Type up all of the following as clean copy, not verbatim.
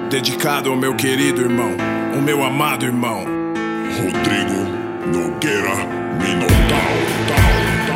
Dedicado ao meu querido irmão, o meu amado irmão Rodrigo Nogueira Minotauro.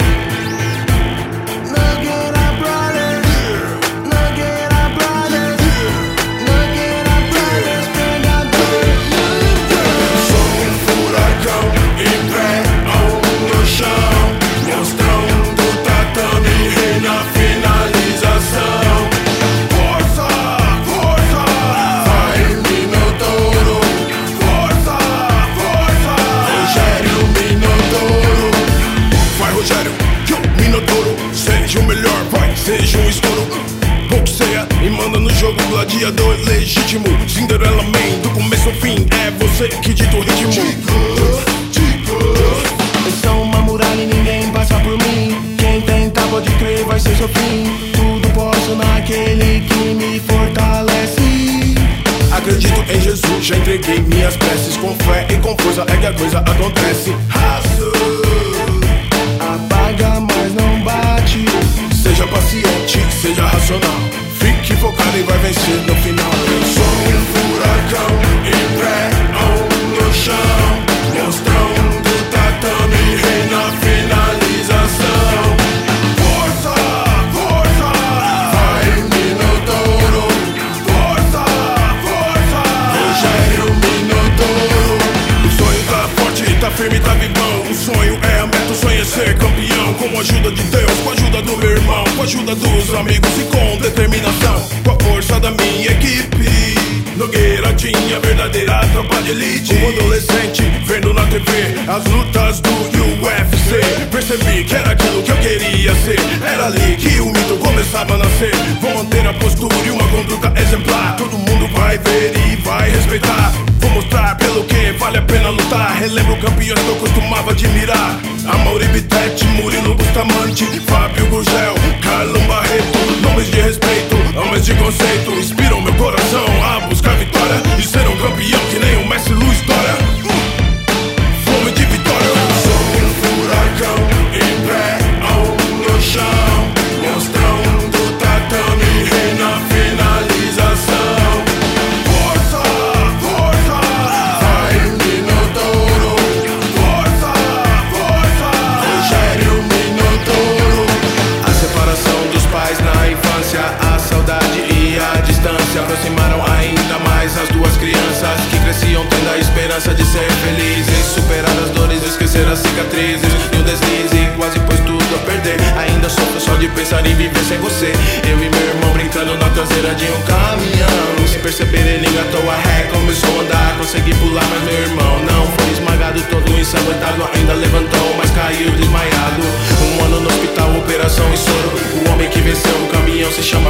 Seja o melhor, vai, seja um estouro. Boxeia e manda no jogo, gladiador legítimo. Cinderela Man, do começo ao fim, é você que dita o ritmo. Eu sou uma muralha e ninguém passa por mim. Quem tentar pode crer, vai ser seu fim. Tudo posso naquele que me fortalece. Acredito em Jesus, já entreguei minhas preces. Com fé e com força é que a coisa acontece. Apaga, mas não bate. Seja paciente, seja racional. Fique focado e vai vencer no final. Eu sou um furacão em pé ou no chão, monstrão do tatame, rei na finalização. Força, força, vai Minotauro. Força, força, Rogério Minotauro. O sonho tá forte, tá firme, tá vivão. O sonho é a meta, o sonho é ser campeão. Com a ajuda de Deus, com a ajuda do meu irmão, com a ajuda dos amigos e com determinação. Com a força da minha equipe, Nogueira tinha verdadeira tropa de elite. Um adolescente vendo na TV as lutas do UFC. Percebi que era aquilo que eu queria ser. Era ali que o mito começava a nascer. Vou manter a postura e uma conduta exemplar. Todo mundo vai ver e vai respeitar. Vou mostrar pelo que vale a pena lutar. Relembro campeões que eu costumava admirar: Amaury Bittetti, Murilo Bustamante, Fábio Gurgel, Carlão Barreto. Nomes de respeito, homens de conceito, inspiram meu coração a buscar vitória e ser um campeão que nem o Messi Luiz Dória. Fome de vitória. Eu sou um furacão em pé ou no chão, monstrão do tatame, rei na finalização. Força, força, vai Minotauro. Força, força, Rogério Minotauro. A separação dos pais na infância, a saudade e a distância aproximaram ainda mais as duas crianças que cresciam tendo a esperança de ser felizes, superar as dores, esquecer as cicatrizes e o deslize, quase pôs tudo a perder. Ainda sofro só de pensar em viver sem você. Eu e meu irmão brincando na traseira de um caminhão. Sem perceber ele engatou a ré, começou a andar, consegui pular, mas meu irmão não. Foi esmagado, todo ensanguentado, ainda levantou, mas caiu desmaiado. Um ano no hospital, operação e soro. O homem que venceu o caminhão se chama